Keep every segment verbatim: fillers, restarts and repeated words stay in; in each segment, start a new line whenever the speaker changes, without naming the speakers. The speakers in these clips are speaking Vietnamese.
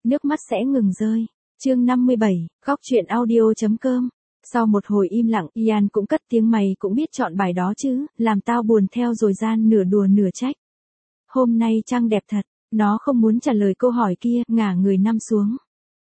nước mắt sẽ ngừng rơi. Chương năm mươi bảy, góc truyện audio.com. Sau một hồi im lặng, Ian cũng cất tiếng mày cũng biết chọn bài đó chứ, làm tao buồn theo rồi gian nửa đùa nửa trách. Hôm nay trăng đẹp thật, nó không muốn trả lời câu hỏi kia, ngả người nằm xuống.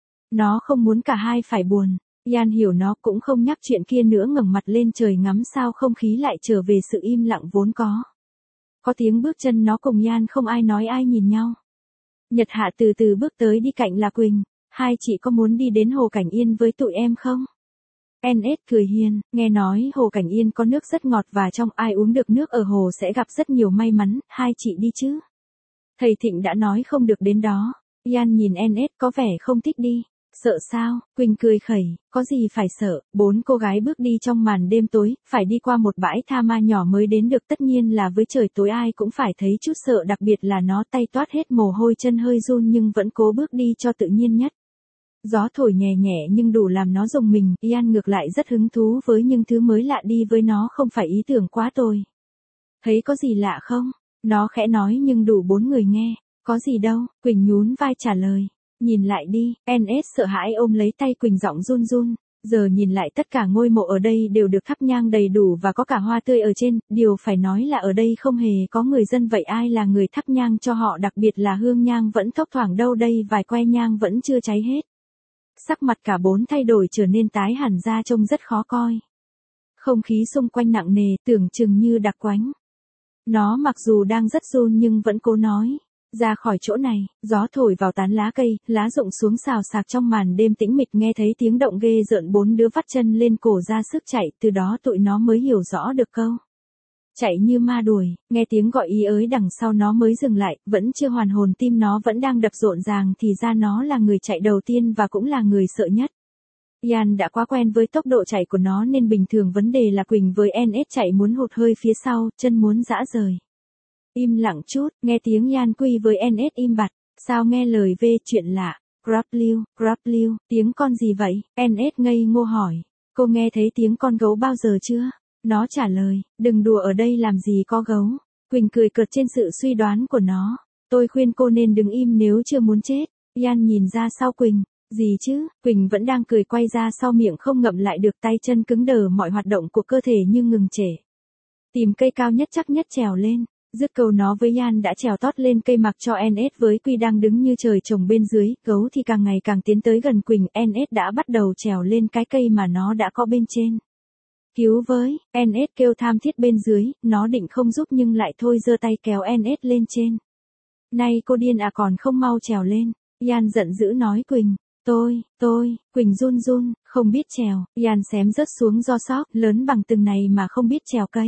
Nó không muốn cả hai phải buồn. Ian hiểu nó cũng không nhắc chuyện kia nữa, ngẩng mặt lên trời ngắm sao không khí lại trở về sự im lặng vốn có. Có tiếng bước chân nó cùng Ian, không ai nói ai nhìn nhau. Nhật Hạ từ từ bước tới đi cạnh là Quỳnh. Hai chị có muốn đi đến Hồ Cảnh Yên với tụi em không? en ét cười hiền, nghe nói Hồ Cảnh Yên có nước rất ngọt và trong, ai uống được nước ở hồ sẽ gặp rất nhiều may mắn, hai chị đi chứ? Thầy Thịnh đã nói không được đến đó. Ian nhìn en ét có vẻ không thích đi. Sợ sao? Quỳnh cười khẩy, có gì phải sợ, bốn cô gái bước đi trong màn đêm tối, phải đi qua một bãi tha ma nhỏ mới đến được, tất nhiên là với trời tối ai cũng phải thấy chút sợ, đặc biệt là nó tay toát hết mồ hôi, chân hơi run nhưng vẫn cố bước đi cho tự nhiên nhất. Gió thổi nhẹ nhẹ nhưng đủ làm nó rùng mình, Ian ngược lại rất hứng thú với những thứ mới lạ, đi với nó không phải ý tưởng quá tồi. Thấy có gì lạ không? Nó khẽ nói nhưng đủ bốn người nghe. Có gì đâu, Quỳnh nhún vai trả lời. Nhìn lại đi, en ét sợ hãi ôm lấy tay Quỳnh, giọng run run. Giờ nhìn lại tất cả ngôi mộ ở đây đều được thắp nhang đầy đủ và có cả hoa tươi ở trên, điều phải nói là ở đây không hề có người dân, vậy ai là người thắp nhang cho họ, đặc biệt là hương nhang vẫn thốc thoảng đâu đây, vài que nhang vẫn chưa cháy hết. Sắc mặt cả bốn thay đổi trở nên tái hẳn ra, trông rất khó coi. Không khí xung quanh nặng nề, tưởng chừng như đặc quánh. Nó mặc dù đang rất run nhưng vẫn cố nói. Ra khỏi chỗ này, gió thổi vào tán lá cây, lá rụng xuống xào xạc trong màn đêm tĩnh mịch, nghe thấy tiếng động ghê rợn, bốn đứa vắt chân lên cổ ra sức chạy, từ đó tụi nó mới hiểu rõ được câu. Chạy như ma đuổi, nghe tiếng gọi ý ới đằng sau nó mới dừng lại, vẫn chưa hoàn hồn, tim nó vẫn đang đập rộn ràng, thì ra nó là người chạy đầu tiên và cũng là người sợ nhất. Ian đã quá quen với tốc độ chạy của nó nên bình thường, vấn đề là Quỳnh với en ét chạy muốn hụt hơi phía sau, chân muốn rã rời. Im lặng chút, nghe tiếng Ian quy với en ét im bặt, sao nghe lời về chuyện lạ, Grappliu, Grappliu, tiếng con gì vậy? en ét ngây ngô hỏi, cô nghe thấy tiếng con gấu bao giờ chưa? Nó trả lời, đừng đùa, ở đây làm gì có gấu. Quỳnh cười cợt trên sự suy đoán của nó, tôi khuyên cô nên đứng im nếu chưa muốn chết. Ian nhìn ra sau Quỳnh, gì chứ? Quỳnh vẫn đang cười, quay ra sau, miệng không ngậm lại được, tay chân cứng đờ, mọi hoạt động của cơ thể như ngừng trệ. Tìm cây cao nhất chắc nhất trèo lên. Dứt câu nó với Ian đã trèo tót lên cây, mặc cho en ét với Quy đang đứng như trời trồng bên dưới, gấu thì càng ngày càng tiến tới gần Quỳnh, en ét đã bắt đầu trèo lên cái cây mà nó đã có bên trên. Cứu với, en ét kêu tham thiết bên dưới, nó định không giúp nhưng lại thôi, giơ tay kéo en ét lên trên. Này cô điên à, còn không mau trèo lên. Ian giận dữ nói Quỳnh, tôi, tôi, Quỳnh run run, không biết trèo, Ian xém rớt xuống do sóc, lớn bằng từng này mà không biết trèo cây.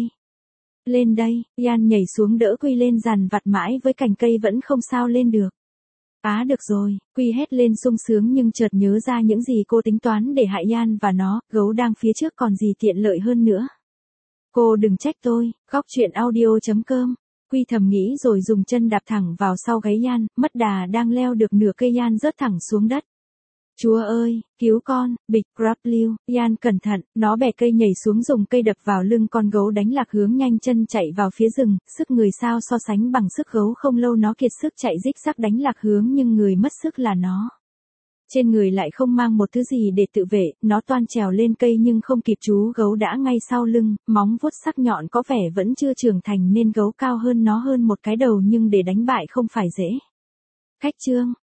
Lên đây, Ian nhảy xuống đỡ Quy lên, dằn vặt mãi với cành cây vẫn không sao lên được. Á được rồi, Quy hét lên sung sướng nhưng chợt nhớ ra những gì cô tính toán để hại Ian và nó, gấu đang phía trước còn gì tiện lợi hơn nữa. Cô đừng trách tôi, góc truyện audio.com. Quy thầm nghĩ rồi dùng chân đạp thẳng vào sau gáy Ian, mất đà đang leo được nửa cây, Ian rớt thẳng xuống đất. Chúa ơi, cứu con, bịch, Grappliu, Ian cẩn thận, nó bẻ cây nhảy xuống, dùng cây đập vào lưng con gấu, đánh lạc hướng, nhanh chân chạy vào phía rừng, sức người sao so sánh bằng sức gấu, không lâu nó kiệt sức chạy rích rắc đánh lạc hướng nhưng người mất sức là nó. Trên người lại không mang một thứ gì để tự vệ, nó toan trèo lên cây nhưng không kịp, chú gấu đã ngay sau lưng, móng vuốt sắc nhọn có vẻ vẫn chưa trưởng thành nên gấu cao hơn nó hơn một cái đầu nhưng để đánh bại không phải dễ. Khách trương,